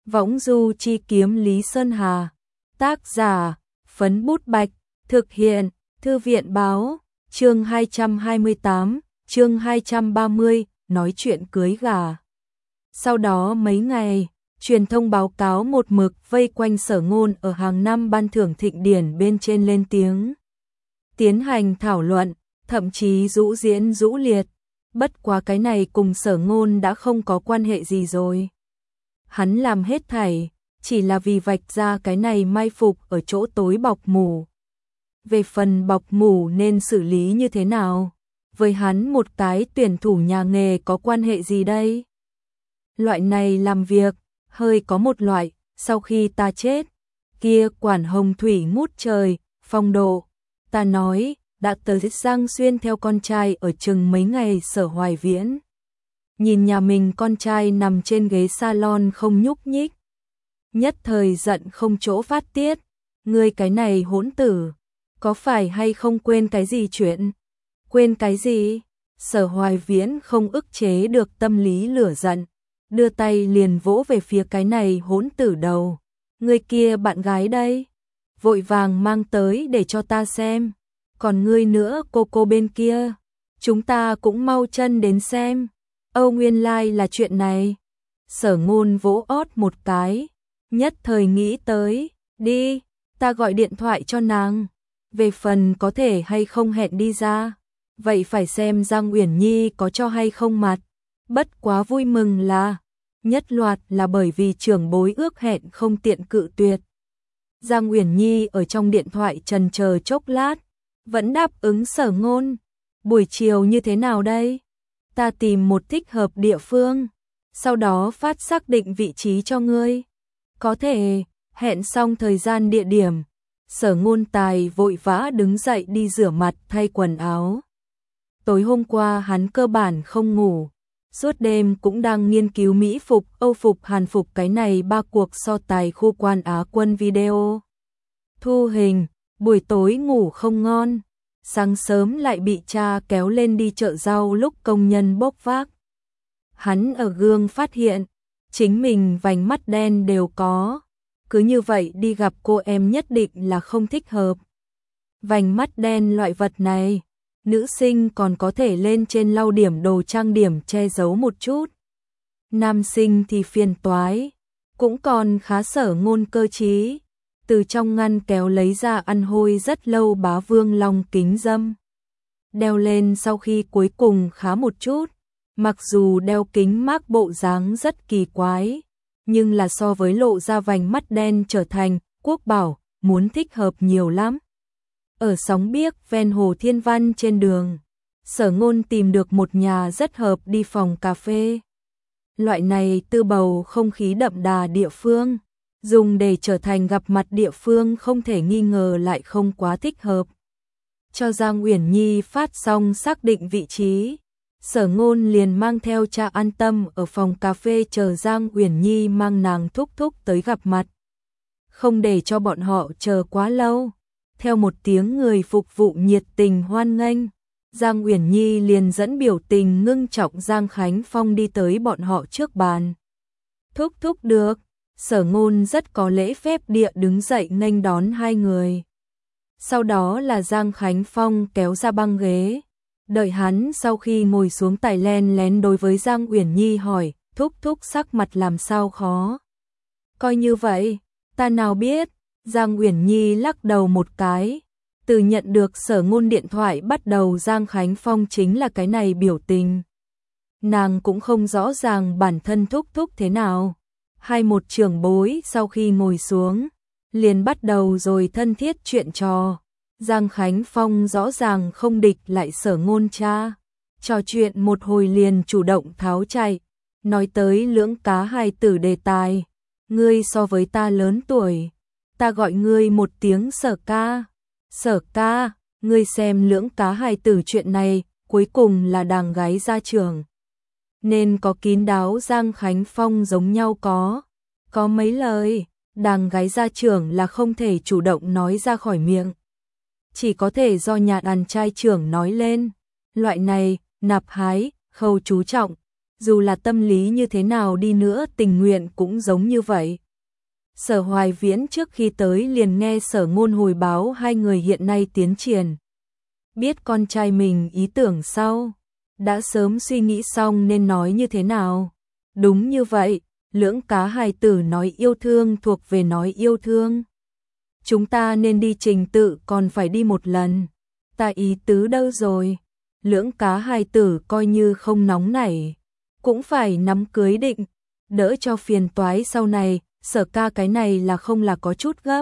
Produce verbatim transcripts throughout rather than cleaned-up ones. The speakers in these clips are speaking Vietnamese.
Võng du chi kiếm Lý Sơn Hà. Tác giả, Phấn Bút Bạch. Thực hiện, Thư viện báo. Chương hai trăm hai mươi tám, chương hai trăm ba mươi, nói chuyện cưới gà. Sau đó mấy ngày, truyền thông báo cáo một mực vây quanh Sở Ngôn ở hàng năm ban thưởng thịnh điển bên trên lên tiếng. Tiến hành thảo luận, thậm chí rũ diễn rũ liệt. Bất quá cái này cùng Sở Ngôn đã không có quan hệ gì rồi. Hắn làm hết thảy, chỉ là vì vạch ra cái này mai phục ở chỗ tối bọc mủ. Về phần bọc mủ nên xử lý như thế nào? Với hắn một cái tuyển thủ nhà nghề có quan hệ gì đây? Loại này làm việc, hơi có một loại, sau khi ta chết, kia quản hồng thủy ngút trời, phong độ. Ta nói, đã tới Giang Xuyên theo con trai ở chừng mấy ngày Sở Hoài Viễn. Nhìn nhà mình con trai nằm trên ghế salon không nhúc nhích. Nhất thời giận không chỗ phát tiết, ngươi cái này hỗn tử, có phải hay không quên cái gì chuyện? Quên cái gì? Sở Hoài Viễn không ức chế được tâm lý lửa giận, đưa tay liền vỗ về phía cái này hỗn tử đầu. Ngươi kia bạn gái đây, vội vàng mang tới để cho ta xem. Còn ngươi nữa cô cô bên kia, chúng ta cũng mau chân đến xem. Âu nguyên lai like là chuyện này. Sở Ngôn vỗ ót một cái, nhất thời nghĩ tới, đi, ta gọi điện thoại cho nàng. Về phần có thể hay không hẹn đi ra, vậy phải xem Giang Uyển Nhi có cho hay không mặt. Bất quá vui mừng là, nhất loạt là bởi vì trưởng bối ước hẹn không tiện cự tuyệt. Giang Uyển Nhi ở trong điện thoại trần chờ chốc lát, vẫn đáp ứng Sở Ngôn. Buổi chiều như thế nào đây? Ta tìm một thích hợp địa phương, sau đó phát xác định vị trí cho ngươi. Có thể, hẹn xong thời gian địa điểm. Sở Ngôn Tài vội vã đứng dậy đi rửa mặt thay quần áo. Tối hôm qua hắn cơ bản không ngủ, suốt đêm cũng đang nghiên cứu Mỹ phục, Âu phục, Hàn phục cái này ba cuộc so tài khu quan Á quân video. Thu hình, buổi tối ngủ không ngon, sáng sớm lại bị cha kéo lên đi chợ rau lúc công nhân bốc vác. Hắn ở gương phát hiện, chính mình vành mắt đen đều có. Cứ như vậy đi gặp cô em nhất định là không thích hợp. Vành mắt đen loại vật này, nữ sinh còn có thể lên trên lau điểm đồ trang điểm che giấu một chút. Nam sinh thì phiền toái, cũng còn khá Sở Ngôn cơ trí. Từ trong ngăn kéo lấy ra ăn hôi rất lâu Bá Vương Long kính dâm. Đeo lên sau khi cuối cùng khá một chút, mặc dù đeo kính mác bộ dáng rất kỳ quái, nhưng là so với lộ ra vành mắt đen trở thành quốc bảo, muốn thích hợp nhiều lắm. Ở Sóng Biếc ven hồ Thiên Văn trên đường, Sở Ngôn tìm được một nhà rất hợp đi phòng cà phê. Loại này tư bầu không khí đậm đà địa phương, dùng để trở thành gặp mặt địa phương không thể nghi ngờ lại không quá thích hợp. Cho Giang Uyển Nhi phát xong xác định vị trí, Sở Ngôn liền mang theo cha An Tâm ở phòng cà phê chờ Giang Uyển Nhi mang nàng thúc thúc tới gặp mặt. Không để cho bọn họ chờ quá lâu, theo một tiếng người phục vụ nhiệt tình hoan nghênh, Giang Uyển Nhi liền dẫn biểu tình ngưng trọng Giang Khánh Phong đi tới bọn họ trước bàn. Thúc thúc được. Sở Ngôn rất có lễ phép địa đứng dậy nghênh đón hai người. Sau đó là Giang Khánh Phong kéo ra băng ghế. Đợi hắn sau khi ngồi xuống tài len lén đối với Giang Uyển Nhi hỏi, thúc thúc sắc mặt làm sao khó. Coi như vậy, ta nào biết. Giang Uyển Nhi lắc đầu một cái. Từ nhận được Sở Ngôn điện thoại bắt đầu Giang Khánh Phong chính là cái này biểu tình. Nàng cũng không rõ ràng bản thân thúc thúc thế nào. Hai một trưởng bối sau khi ngồi xuống, liền bắt đầu rồi thân thiết chuyện trò. Giang Khánh Phong rõ ràng không địch lại Sở Ngôn cha. Trò chuyện một hồi liền chủ động tháo chạy, nói tới lưỡng cá hài tử đề tài. Ngươi so với ta lớn tuổi, ta gọi ngươi một tiếng Sở ca. Sở ca, ngươi xem lưỡng cá hài tử chuyện này, cuối cùng là đàng gái ra trường. Nên có kín đáo Giang Khánh Phong giống nhau có. Có mấy lời, đàng gái gia trưởng là không thể chủ động nói ra khỏi miệng. Chỉ có thể do nhà đàn trai trưởng nói lên. Loại này, nạp hái, khâu chú trọng. dù là tâm lý như thế nào đi nữa tình nguyện cũng giống như vậy. Sở Hoài Viễn trước khi tới liền nghe Sở Ngôn hồi báo hai người hiện nay tiến triển. Biết con trai mình ý tưởng sau, đã sớm suy nghĩ xong nên nói như thế nào. Đúng như vậy, lưỡng cá hài tử nói yêu thương thuộc về nói yêu thương. Chúng ta nên đi trình tự còn phải đi một lần. Ta ý tứ đâu rồi? Lưỡng cá hài tử coi như không nóng nảy, cũng phải nắm cưới định, đỡ cho phiền toái sau này. Sở ca cái này là không là có chút gấp.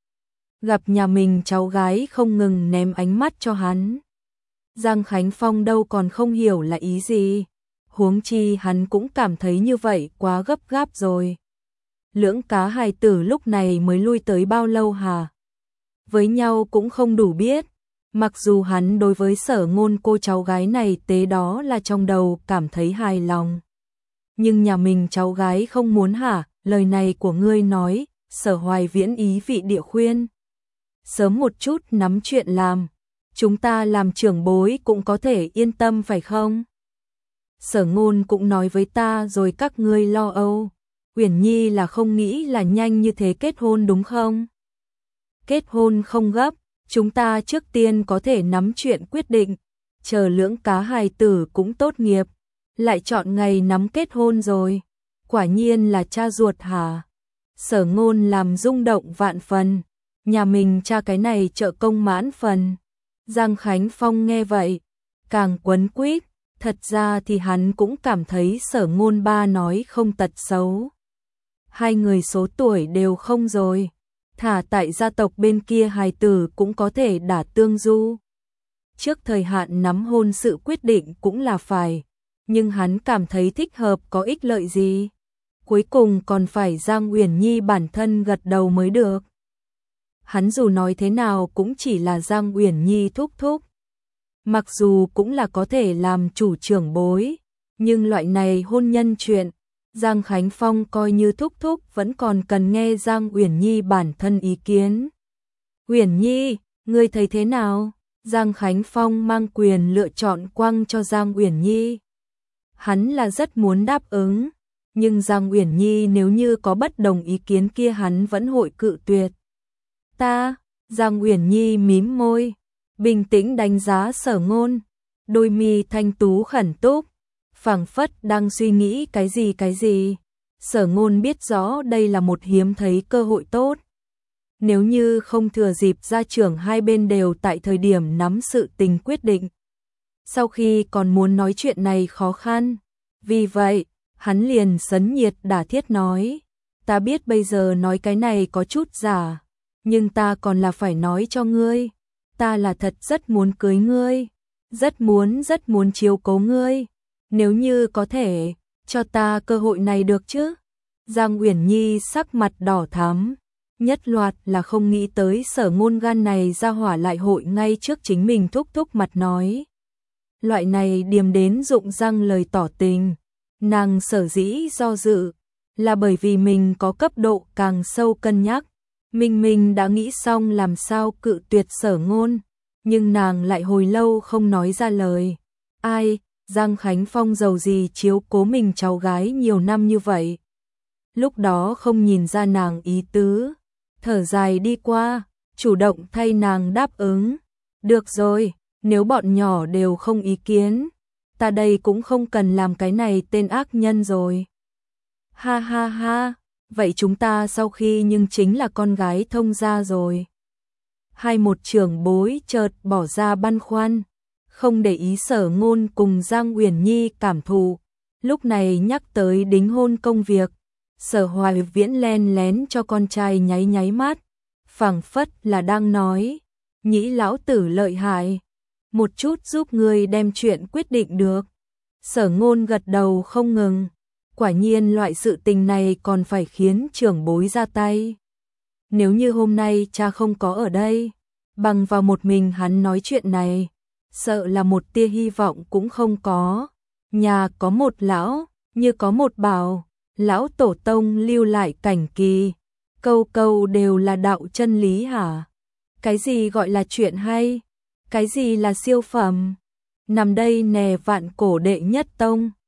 Gặp nhà mình cháu gái không ngừng ném ánh mắt cho hắn. Giang Khánh Phong đâu còn không hiểu là ý gì. Huống chi hắn cũng cảm thấy như vậy quá gấp gáp rồi. Lưỡng cá hài tử lúc này mới lui tới bao lâu hả? Với nhau cũng không đủ biết. Mặc dù hắn đối với Sở Ngôn cô cháu gái này tế đó là trong đầu cảm thấy hài lòng. Nhưng nhà mình cháu gái không muốn hả? Lời này của ngươi nói, Sở Hoài Viễn ý vị địa khuyên. Sớm một chút nắm chuyện làm, chúng ta làm trưởng bối cũng có thể yên tâm phải không? Sở Ngôn cũng nói với ta rồi các ngươi lo âu. Uyển Nhi là không nghĩ là nhanh như thế kết hôn đúng không? Kết hôn không gấp, chúng ta trước tiên có thể nắm chuyện quyết định, chờ lưỡng cá hài tử cũng tốt nghiệp, lại chọn ngày nắm kết hôn rồi. Quả nhiên là cha ruột hả? Sở Ngôn làm rung động vạn phần, nhà mình cha cái này trợ công mãn phần. Giang Khánh Phong nghe vậy, càng quấn quýt, thật ra thì hắn cũng cảm thấy Sở Ngôn ba nói không tật xấu. Hai người số tuổi đều không rồi, thả tại gia tộc bên kia hài tử cũng có thể đả tương du. Trước thời hạn nắm hôn sự quyết định cũng là phải, nhưng hắn cảm thấy thích hợp có ích lợi gì? Cuối cùng còn phải Giang Uyển Nhi bản thân gật đầu mới được. Hắn dù nói thế nào cũng chỉ là Giang Uyển Nhi thúc thúc. Mặc dù cũng là có thể làm chủ trưởng bối, nhưng loại này hôn nhân chuyện, Giang Khánh Phong coi như thúc thúc vẫn còn cần nghe Giang Uyển Nhi bản thân ý kiến. Uyển Nhi, ngươi thấy thế nào? Giang Khánh Phong mang quyền lựa chọn quăng cho Giang Uyển Nhi. Hắn là rất muốn đáp ứng, nhưng Giang Uyển Nhi nếu như có bất đồng ý kiến kia hắn vẫn hội cự tuyệt. Ta, Giang Uyển Nhi mím môi, bình tĩnh đánh giá Sở Ngôn, đôi mi thanh tú khẩn túc, phảng phất đang suy nghĩ cái gì cái gì. Sở Ngôn biết rõ đây là một hiếm thấy cơ hội tốt. Nếu như không thừa dịp gia trưởng hai bên đều tại thời điểm nắm sự tình quyết định, sau khi còn muốn nói chuyện này khó khăn. Vì vậy, hắn liền sấn nhiệt đả thiết nói, ta biết bây giờ nói cái này có chút giả, nhưng ta còn là phải nói cho ngươi, ta là thật rất muốn cưới ngươi, rất muốn rất muốn chiếu cố ngươi, nếu như có thể, cho ta cơ hội này được chứ? Giang Uyển Nhi sắc mặt đỏ thắm, nhất loạt là không nghĩ tới Sở Ngôn gan này ra hỏa lại hội ngay trước chính mình thúc thúc mặt nói. Loại này điềm đến rụng răng lời tỏ tình, nàng sở dĩ do dự, là bởi vì mình có cấp độ càng sâu cân nhắc. Mình mình đã nghĩ xong làm sao cự tuyệt Sở Ngôn, nhưng nàng lại hồi lâu không nói ra lời. Ai, Giang Khánh Phong giàu gì chiếu cố mình cháu gái nhiều năm như vậy. Lúc đó không nhìn ra nàng ý tứ, thở dài đi qua, chủ động thay nàng đáp ứng. Được rồi, nếu bọn nhỏ đều không ý kiến, ta đây cũng không cần làm cái này tên ác nhân rồi. Ha ha ha, vậy chúng ta sau khi nhưng chính là con gái thông gia rồi. Hai một trưởng bối chợt bỏ ra băn khoăn, không để ý Sở Ngôn cùng Giang Uyển Nhi cảm thụ. Lúc này nhắc tới đính hôn công việc, Sở Hoài Viễn len lén cho con trai nháy nháy mắt, phảng phất là đang nói, nhĩ lão tử lợi hại, một chút giúp ngươi đem chuyện quyết định được. Sở Ngôn gật đầu không ngừng, quả nhiên loại sự tình này còn phải khiến trưởng bối ra tay. Nếu như hôm nay cha không có ở đây, bằng vào một mình hắn nói chuyện này, sợ là một tia hy vọng cũng không có. Nhà có một lão, như có một bảo, lão tổ tông lưu lại cảnh kỳ, câu câu đều là đạo chân lý hả? Cái gì gọi là chuyện hay? Cái gì là siêu phẩm? Nằm đây nè vạn cổ đệ nhất tông.